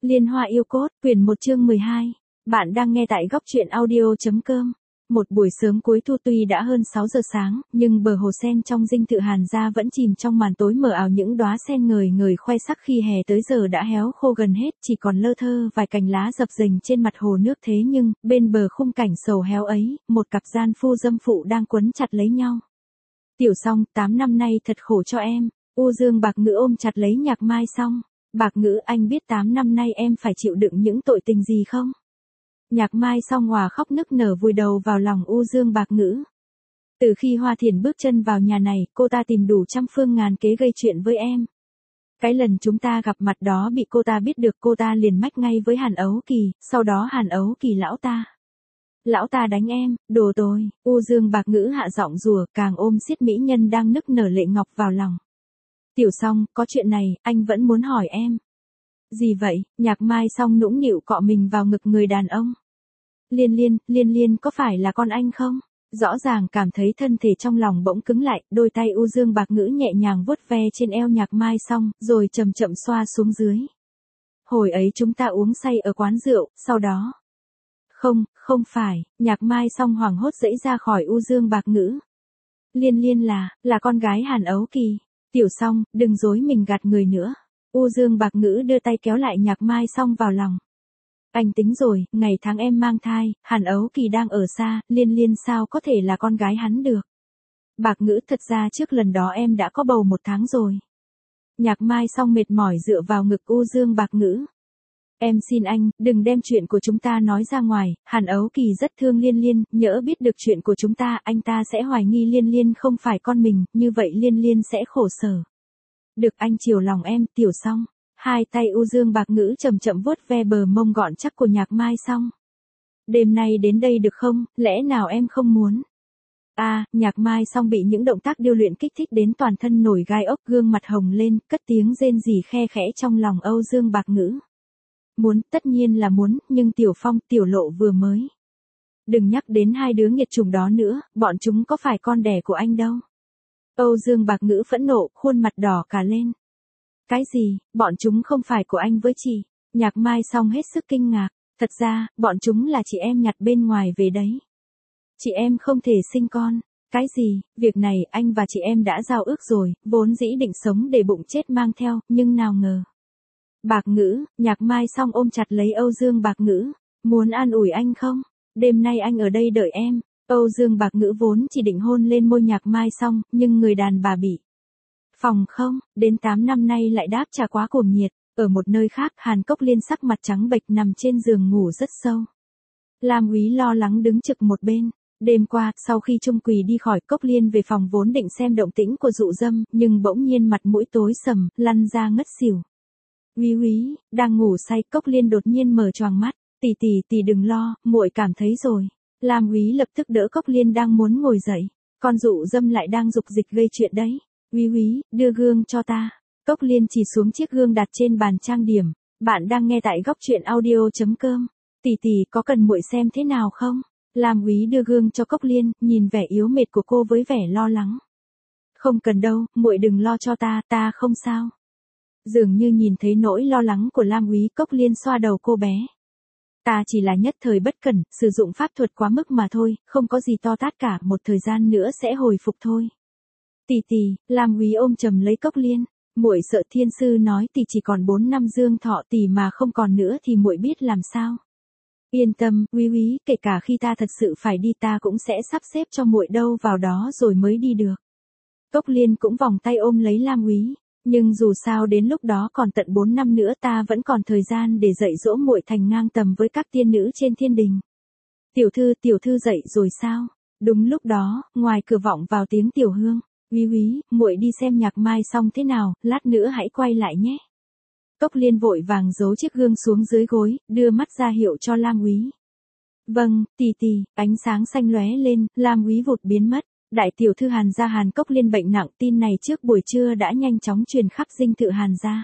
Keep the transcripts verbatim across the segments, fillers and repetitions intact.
Liên Hoa yêu cốt, quyển một chương mười hai. Bạn đang nghe tại góc truyện audio.com. Một buổi sớm cuối thu tuy đã hơn sáu giờ sáng, nhưng bờ hồ sen trong dinh thự Hàn gia vẫn chìm trong màn tối mờ ảo, những đóa sen ngời ngời khoe sắc khi hè tới giờ đã héo khô gần hết, chỉ còn lơ thơ vài cành lá dập dềnh trên mặt hồ nước. Thế nhưng, bên bờ khung cảnh sầu héo ấy, một cặp gian phu dâm phụ đang quấn chặt lấy nhau. Tiểu Song, tám năm nay thật khổ cho em. U Dương Bạc Ngữ ôm chặt lấy Nhạc Mai Song. Bạc Ngữ, anh biết tám năm nay em phải chịu đựng những tội tình gì không? Nhạc Mai Song hòa khóc nức nở vùi đầu vào lòng U Dương Bạc Ngữ. Từ khi Hoa Thiển bước chân vào nhà này, cô ta tìm đủ trăm phương ngàn kế gây chuyện với em. Cái lần chúng ta gặp mặt đó bị cô ta biết được, cô ta liền mách ngay với Hàn Ấu Kỳ, sau đó Hàn Ấu Kỳ lão ta. Lão ta đánh em, đồ tồi. U Dương Bạc Ngữ hạ giọng rủa, càng ôm siết mỹ nhân đang nức nở lệ ngọc vào lòng. Tiểu Song, có chuyện này, anh vẫn muốn hỏi em. Gì vậy? Nhạc Mai Song nũng nịu cọ mình vào ngực người đàn ông. Liên Liên, Liên Liên có phải là con anh không? Rõ ràng cảm thấy thân thể trong lòng bỗng cứng lại, đôi tay U Dương Bạc Ngữ nhẹ nhàng vuốt ve trên eo Nhạc Mai Song, rồi chậm chậm xoa xuống dưới. Hồi ấy chúng ta uống say ở quán rượu, sau đó. Không, không phải. Nhạc Mai Song hoảng hốt giãy ra khỏi U Dương Bạc Ngữ. Liên Liên là, là con gái Hàn Ấu Kỳ. Tiểu Song, đừng dối mình gạt người nữa. U Dương Bạc Ngữ đưa tay kéo lại Nhạc Mai Song vào lòng. Anh tính rồi, ngày tháng em mang thai, Hàn Ấu Kỳ đang ở xa, Liên Liên sao có thể là con gái hắn được. Bạc Ngữ, thật ra trước lần đó em đã có bầu một tháng rồi. Nhạc Mai Song mệt mỏi dựa vào ngực U Dương Bạc Ngữ. Em xin anh, đừng đem chuyện của chúng ta nói ra ngoài, Hàn Ấu Kỳ rất thương Liên Liên, nhỡ biết được chuyện của chúng ta, anh ta sẽ hoài nghi Liên Liên không phải con mình, như vậy Liên Liên sẽ khổ sở. Được, anh chiều lòng em. Tiểu Song. Hai tay U Dương Bạc Ngữ chậm chậm vuốt ve bờ mông gọn chắc của Nhạc Mai Song. Đêm nay đến đây được không, lẽ nào em không muốn? À, Nhạc Mai Song bị những động tác điêu luyện kích thích đến toàn thân nổi gai ốc, gương mặt hồng lên, cất tiếng rên rỉ khe khẽ trong lòng Âu Dương Bạc Ngữ. Muốn, tất nhiên là muốn, nhưng Tiểu Phong, Tiểu Lộ vừa mới. Đừng nhắc đến hai đứa nghiệt chủng đó nữa, bọn chúng có phải con đẻ của anh đâu. Âu Dương Bạc Ngữ phẫn nộ, khuôn mặt đỏ cả lên. Cái gì, bọn chúng không phải của anh với chị? Nhạc Mai Song hết sức kinh ngạc. Thật ra, bọn chúng là chị em nhặt bên ngoài về đấy. Chị em không thể sinh con. Cái gì, việc này anh và chị em đã giao ước rồi, vốn dĩ định sống để bụng chết mang theo, nhưng nào ngờ. Bạc Ngữ, Nhạc Mai Song ôm chặt lấy Âu Dương Bạc Ngữ. Muốn an ủi anh không? Đêm nay anh ở đây đợi em. Âu Dương Bạc Ngữ vốn chỉ định hôn lên môi Nhạc Mai Song, nhưng người đàn bà bị phòng không, đến tám năm nay lại đáp trả quá cuồng nhiệt. Ở một nơi khác, Hàn Cốc Liên sắc mặt trắng bệch nằm trên giường ngủ rất sâu. Lam Úy lo lắng đứng trực một bên. Đêm qua, sau khi Trung Quỳ đi khỏi, Cốc Liên về phòng vốn định xem động tĩnh của dụ dâm, nhưng bỗng nhiên mặt mũi tối sầm, lăn ra ngất xỉu. Úy úy, đang ngủ say, Cốc Liên đột nhiên mở choàng mắt. Tỷ tỷ tỷ đừng lo, muội cảm thấy rồi. Lam Úy lập tức đỡ Cốc Liên đang muốn ngồi dậy. Con dụ dâm lại đang dục dịch gây chuyện đấy. Úy úy, đưa gương cho ta. Cốc Liên chỉ xuống chiếc gương đặt trên bàn trang điểm. Bạn đang nghe tại góc truyện audio.com. Tỷ tỷ có cần muội xem thế nào không? Lam Úy đưa gương cho Cốc Liên, nhìn vẻ yếu mệt của cô với vẻ lo lắng. Không cần đâu, muội đừng lo cho ta, ta không sao. Dường như nhìn thấy nỗi lo lắng của Lam Úy, Cốc Liên xoa đầu cô bé. Ta chỉ là nhất thời bất cẩn, sử dụng pháp thuật quá mức mà thôi, không có gì to tát cả, một thời gian nữa sẽ hồi phục thôi. Tỷ tỷ, Lam Úy ôm chầm lấy Cốc Liên. Muội sợ thiên sư nói tỷ chỉ còn bốn năm dương thọ, tỷ mà không còn nữa thì muội biết làm sao. Yên tâm, Úy úy, kể cả khi ta thật sự phải đi ta cũng sẽ sắp xếp cho muội đâu vào đó rồi mới đi được. Cốc Liên cũng vòng tay ôm lấy Lam Úy. Nhưng dù sao đến lúc đó còn tận bốn năm nữa ta vẫn còn thời gian để dạy dỗ muội thành ngang tầm với các tiên nữ trên thiên đình. Tiểu thư, tiểu thư dậy rồi sao? Đúng lúc đó, ngoài cửa vọng vào tiếng Tiểu Hương. Úy úy, muội đi xem Nhạc Mai Song thế nào, lát nữa hãy quay lại nhé. Cốc Liên vội vàng giấu chiếc gương xuống dưới gối, đưa mắt ra hiệu cho Lam Úy. Vâng, tỷ tỷ. Ánh sáng xanh lóe lên, Lam Úy vụt biến mất. Đại tiểu thư Hàn gia Hàn Cốc Liên bệnh nặng, tin này trước buổi trưa đã nhanh chóng truyền khắp dinh thự Hàn gia.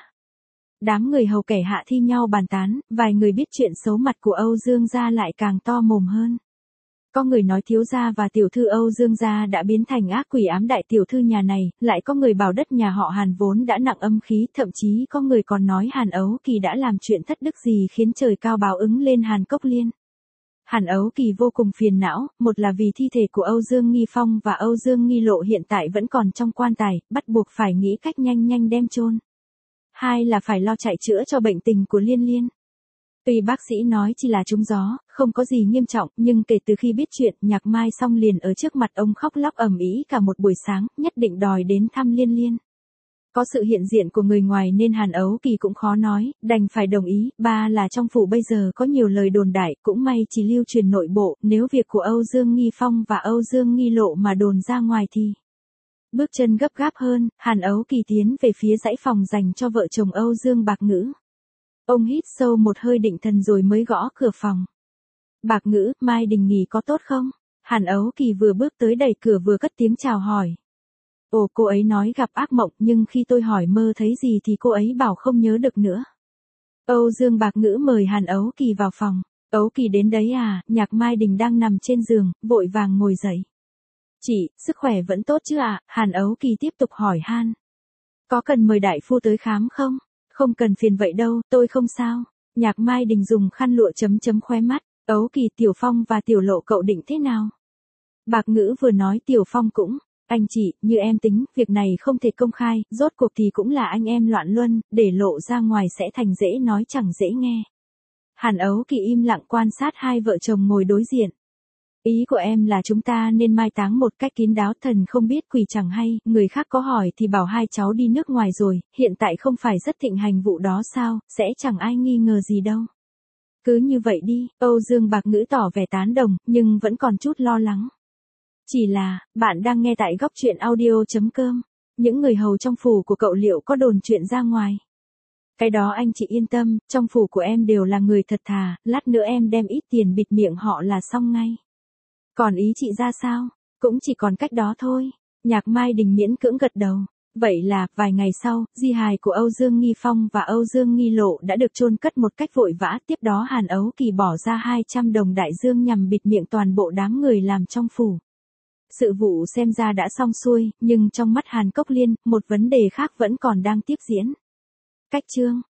Đám người hầu kẻ hạ thi nhau bàn tán, vài người biết chuyện xấu mặt của Âu Dương gia lại càng to mồm hơn. Có người nói thiếu gia và tiểu thư Âu Dương gia đã biến thành ác quỷ ám đại tiểu thư nhà này, lại có người bảo đất nhà họ Hàn vốn đã nặng âm khí, thậm chí có người còn nói Hàn Ấu Kỳ đã làm chuyện thất đức gì khiến trời cao báo ứng lên Hàn Cốc Liên. Hàn Ấu Kỳ vô cùng phiền não, một là vì thi thể của Âu Dương Nghi Phong và Âu Dương Nghi Lộ hiện tại vẫn còn trong quan tài, bắt buộc phải nghĩ cách nhanh nhanh đem chôn. Hai là phải lo chạy chữa cho bệnh tình của Liên Liên. Tuy bác sĩ nói chỉ là trúng gió, không có gì nghiêm trọng, nhưng kể từ khi biết chuyện, Nhạc Mai Song liền ở trước mặt ông khóc lóc ầm ĩ cả một buổi sáng, nhất định đòi đến thăm Liên Liên. Có sự hiện diện của người ngoài nên Hàn Ấu Kỳ cũng khó nói, đành phải đồng ý. Ba là trong phủ bây giờ có nhiều lời đồn đại, cũng may chỉ lưu truyền nội bộ, nếu việc của Âu Dương Nghi Phong và Âu Dương Nghi Lộ mà đồn ra ngoài thì... Bước chân gấp gáp hơn, Hàn Ấu Kỳ tiến về phía dãy phòng dành cho vợ chồng Âu Dương Bạc Ngữ. Ông hít sâu một hơi định thần rồi mới gõ cửa phòng. Bạc Ngữ, Mai Đình nghỉ có tốt không? Hàn Ấu Kỳ vừa bước tới đẩy cửa vừa cất tiếng chào hỏi. Ồ, cô ấy nói gặp ác mộng, nhưng khi tôi hỏi mơ thấy gì thì cô ấy bảo không nhớ được nữa. Âu Dương Bạc Ngữ mời Hàn Ấu Kỳ vào phòng. Ấu Kỳ đến đấy à? Nhạc Mai Đình đang nằm trên giường, vội vàng ngồi dậy. Chị, sức khỏe vẫn tốt chứ ạ? À? Hàn Ấu Kỳ tiếp tục hỏi han. Có cần mời đại phu tới khám không? Không cần phiền vậy đâu, tôi không sao. Nhạc Mai Đình dùng khăn lụa chấm chấm khóe mắt. Ấu Kỳ, Tiểu Phong và Tiểu Lộ cậu định thế nào? Bạc Ngữ vừa nói Tiểu Phong cũng. Anh chị, như em tính, việc này không thể công khai, rốt cuộc thì cũng là anh em loạn luân, để lộ ra ngoài sẽ thành dễ nói chẳng dễ nghe. Hàn Ấu Kỳ im lặng quan sát hai vợ chồng ngồi đối diện. Ý của em là chúng ta nên mai táng một cách kín đáo, thần không biết quỷ chẳng hay, người khác có hỏi thì bảo hai cháu đi nước ngoài rồi, hiện tại không phải rất thịnh hành vụ đó sao, sẽ chẳng ai nghi ngờ gì đâu. Cứ như vậy đi, Âu Dương Bạc Ngữ tỏ vẻ tán đồng, nhưng vẫn còn chút lo lắng. Chỉ là, bạn đang nghe tại góc truyện audio.com, những người hầu trong phủ của cậu liệu có đồn chuyện ra ngoài. Cái đó anh chị yên tâm, trong phủ của em đều là người thật thà, lát nữa em đem ít tiền bịt miệng họ là xong ngay. Còn ý chị ra sao? Cũng chỉ còn cách đó thôi. Nhạc Mai Đình miễn cưỡng gật đầu. Vậy là, vài ngày sau, di hài của Âu Dương Nghi Phong và Âu Dương Nghi Lộ đã được chôn cất một cách vội vã. Tiếp đó Hàn Ấu Kỳ bỏ ra hai trăm đồng đại dương nhằm bịt miệng toàn bộ đám người làm trong phủ. Sự vụ xem ra đã xong xuôi, nhưng trong mắt Hàn Cốc Liên, một vấn đề khác vẫn còn đang tiếp diễn. Cách chương